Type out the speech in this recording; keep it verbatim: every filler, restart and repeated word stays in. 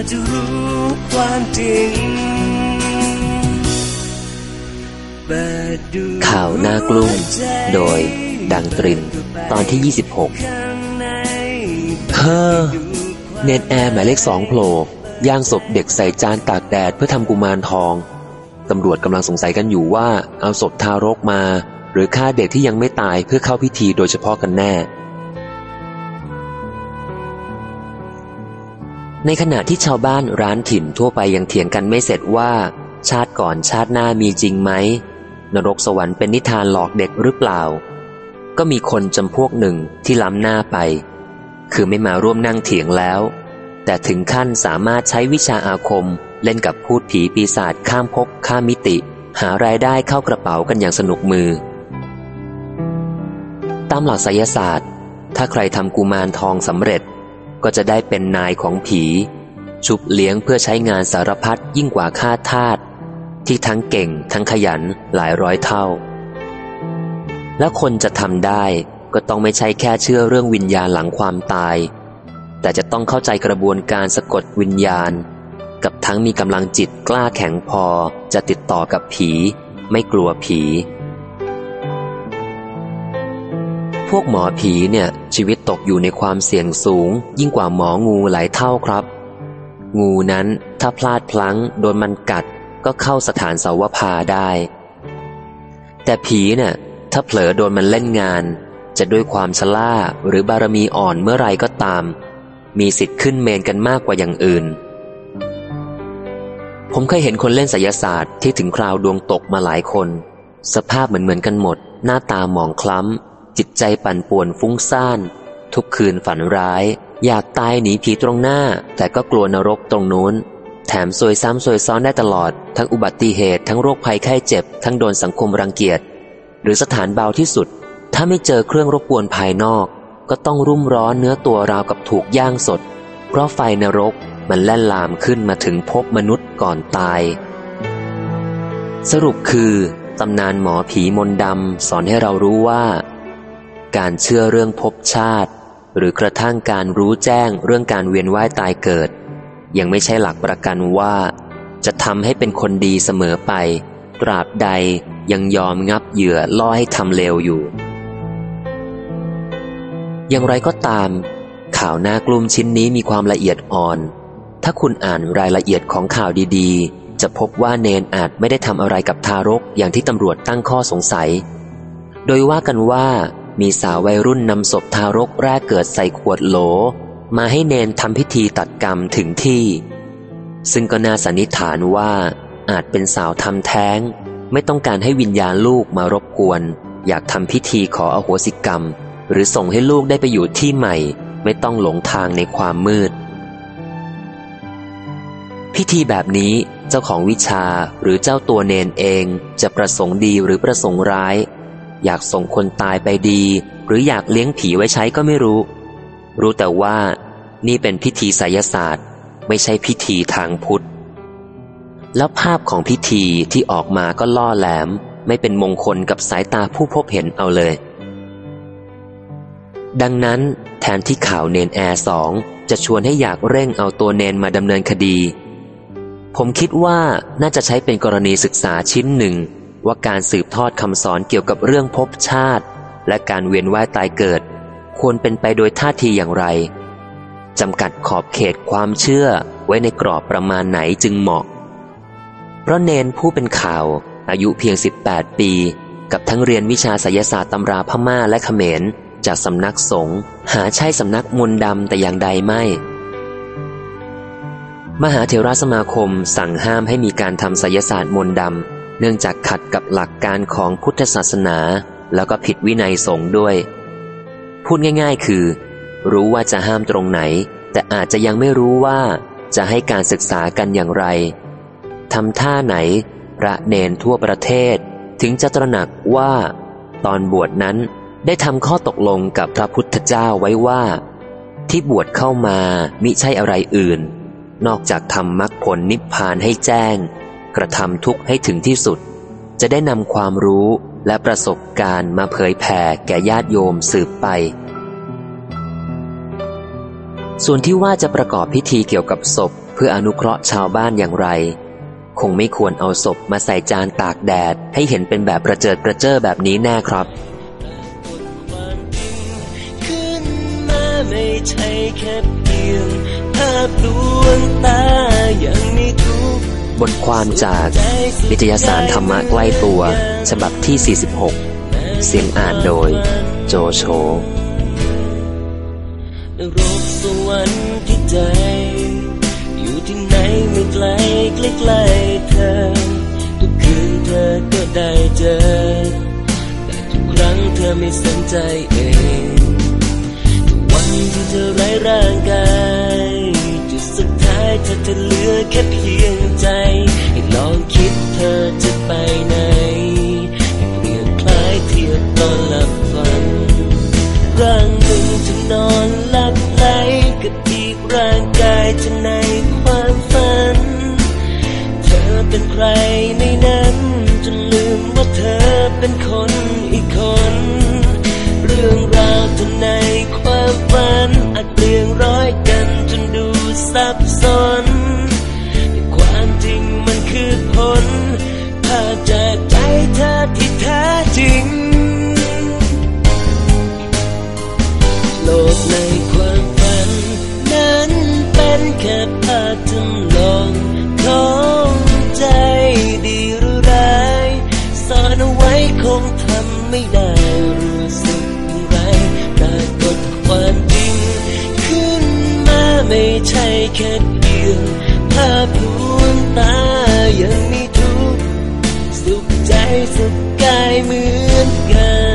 จะรู้ความจริงข่าวหน้ากลุ้มโดยดังตรินตอนที่ยี่สิบหกเฮ้อเนนแอร์หมายเลขสองโผล่ย่างศพเด็กใส่จานตากแดดเพื่อทำกุมารทองตำรวจกำลังสงสัยกันอยู่ว่าเอาศพทารกมาหรือฆ่าเด็กที่ยังไม่ตายเพื่อเข้าพิธีโดยเฉพาะกันแน่ในขณะที่ชาวบ้านร้านถิ่นทั่วไปยังเถียงกันไม่เสร็จว่าชาติก่อนชาติหน้ามีจริงไหมนรกสวรรค์เป็นนิทานหลอกเด็กหรือเปล่าก็มีคนจำพวกหนึ่งที่ล้ำหน้าไปคือไม่มาร่วมนั่งเถียงแล้วแต่ถึงขั้นสามารถใช้วิชาอาคมเล่นกับพูดผีปีศาจข้ามภพข้ามมิติหารายได้เข้ากระเป๋ากันอย่างสนุกมือตามหลักไสยศาสตร์ถ้าใครทำกุมารทองสำเร็จก็จะได้เป็นนายของผีชุบเลี้ยงเพื่อใช้งานสารพัดยิ่งกว่าข้าทาสที่ทั้งเก่งทั้งขยันหลายร้อยเท่าและคนจะทำได้ก็ต้องไม่ใช่แค่เชื่อเรื่องวิญญาณหลังความตายแต่จะต้องเข้าใจกระบวนการสะกดวิญญาณกับทั้งมีกำลังจิตกล้าแข็งพอจะติดต่อกับผีไม่กลัวผีพวกหมอผีเนี่ยชีวิตตกอยู่ในความเสี่ยงสูงยิ่งกว่าหมองูหลายเท่าครับงูนั้นถ้าพลาดพลั้งโดนมันกัดก็เข้าสถานเสาวภาได้แต่ผีเนี่ยถ้าเผลอโดนมันเล่นงานจะด้วยความชราหรือบารมีอ่อนเมื่อไรก็ตามมีสิทธิ์ขึ้นเมนกันมากกว่าอย่างอื่นผมเคยเห็นคนเล่นไสยศาสตร์ที่ถึงคราวดวงตกมาหลายคนสภาพเหมือนเหมือนกันหมดหน้าตาหมองคล้ำจิตใจปั่นป่วนฟุ้งซ่านทุกคืนฝันร้ายอยากตายหนีผีตรงหน้าแต่ก็กลัวนรกตรงนู้นแถมซวยซ้ำซวยซ้อนได้ตลอดทั้งอุบัติเหตุทั้งโรคภัยไข้เจ็บทั้งโดนสังคมรังเกียจหรือสถานเบาที่สุดถ้าไม่เจอเครื่องรบกวนภายนอกก็ต้องรุ่มร้อนเนื้อตัวราวกับถูกย่างสดเพราะไฟนรกมันแล่นลามขึ้นมาถึงภพมนุษย์ก่อนตายสรุปคือตำนานหมอผีมนต์ดำสอนให้เรารู้ว่าการเชื่อเรื่องภพชาติหรือกระทั่งการรู้แจ้งเรื่องการเวียนว่ายตายเกิดยังไม่ใช่หลักประกันว่าจะทำให้เป็นคนดีเสมอไปตราบใดยังยอมงับเหยื่อล่อให้ทำเลวอยู่อย่างไรก็ตามข่าวหน้ากลุ่มชิ้นนี้มีความละเอียดอ่อนถ้าคุณอ่านรายละเอียดของข่าวดีๆจะพบว่าเนนอาจไม่ได้ทำอะไรกับทารกอย่างที่ตำรวจตั้งข้อสงสัยโดยว่ากันว่ามีสาววัยรุ่นนำศพทารกแรกเกิดใส่ขวดโหลมาให้เนนทำพิธีตัดกรรมถึงที่ซึ่งก็น่าสันนิษฐานว่าอาจเป็นสาวทำแท้งไม่ต้องการให้วิญญาณลูกมารบกวนอยากทำพิธีขออโหสิกรรมหรือส่งให้ลูกได้ไปอยู่ที่ใหม่ไม่ต้องหลงทางในความมืดพิธีแบบนี้เจ้าของวิชาหรือเจ้าตัวเนนเองจะประสงค์ดีหรือประสงค์ร้ายอยากส่งคนตายไปดีหรืออยากเลี้ยงผีไว้ใช้ก็ไม่รู้รู้แต่ว่านี่เป็นพิธีไสยศาสตร์ไม่ใช่พิธีทางพุทธแล้วภาพของพิธีที่ออกมาก็ล่อแหลมไม่เป็นมงคลกับสายตาผู้พบเห็นเอาเลยดังนั้นแทนที่ข่าวเนนแอร์สองจะชวนให้อยากเร่งเอาตัวเนนมาดำเนินคดีผมคิดว่าน่าจะใช้เป็นกรณีศึกษาชิ้นหนึ่งว่าการสืบทอดคำสอนเกี่ยวกับเรื่องภพชาติและการเวียนว่ายตายเกิดควรเป็นไปโดยท่าทีอย่างไรจำกัดขอบเขตความเชื่อไว้ในกรอบประมาณไหนจึงเหมาะเพราะเนนผู้เป็นข่าวอายุเพียงสิบแปดปีกับทั้งเรียนวิชาไสยศาสตร์ตำราพม่าและเขมรจากสำนักสงฆ์หาใช่สำนักมนต์ดำแต่อย่างใดไม่มหาเถรสมาคมสั่งห้ามให้มีการทำไสยศาสตร์มนต์ดำเนื่องจากขัดกับหลักการของพุทธศาสนาแล้วก็ผิดวินัยสงฆ์ด้วยพูดง่ายๆคือรู้ว่าจะห้ามตรงไหนแต่อาจจะยังไม่รู้ว่าจะให้การศึกษากันอย่างไรทำท่าไหนพระเนนทั่วประเทศถึงจะตระหนักว่าตอนบวชนั้นได้ทำข้อตกลงกับพระพุทธเจ้าไว้ว่าที่บวชเข้ามามิใช่อะไรอื่นนอกจากทำมรรคผลนิพพานให้แจ้งกระทำทุกข์ให้ถึงที่สุดจะได้นำความรู้และประสบการณ์มาเผยแผ่แก่ญาติโยมสืบไปส่วนที่ว่าจะประกอบพิธีเกี่ยวกับศพเพื่ออนุเคราะห์ชาวบ้านอย่างไรคงไม่ควรเอาศพมาใส่จานตากแดดให้เห็นเป็นแบบประเจิดประเจ้อแบบนี้แน่ครับขึ้นมาไม่ใช่แค่เพียงภาพลวงตาอย่างมีทุกบทความจากนิตยสารธรรมะใกล้ตัวฉบับที่สี่สิบหกเสียงอ่านโดยโจโฉนรกสวรรค์ที่ใจอยู่ที่ไหนไม่ไกลใกล้ๆเธอทุกคืนเธอก็ได้เจอแต่ทุกครั้งเธอไม่สนใจเองทุกวันที่เธอไร้ร่างกายจุดสุดท้ายเธอจะเหลือแค่เพียงใจให้ลองคิดเธอจะไปไหนให้เปลี่ยนคล้ายเทียบตอนหลับฝันร่างหนึ่งจะนอนหลับไหลกับอีกร่างกายจะในความฝันเธอเป็นใครในนั้นจนลืมว่าเธอเป็นคนอีกคนเรื่องราวเธอในความฝันอาจเปลี่ยนร้อยกันจนดูซับซ้อนแต่ความจริงมันคือผลภาพจากใจเธอที่แท้จริงโลกในความฝันนั้นเป็นแค่ภาพจำลองของใจดีหรือร้ายซ่อนเอาไว้คงทำไม่ได้รู้สึกอย่างไรปรากฏความจริงขึ้นมาไม่ใช่แค่เพียงภาพลวงตายังมีทุกข์สุขใจสุขกายเหมือนกัน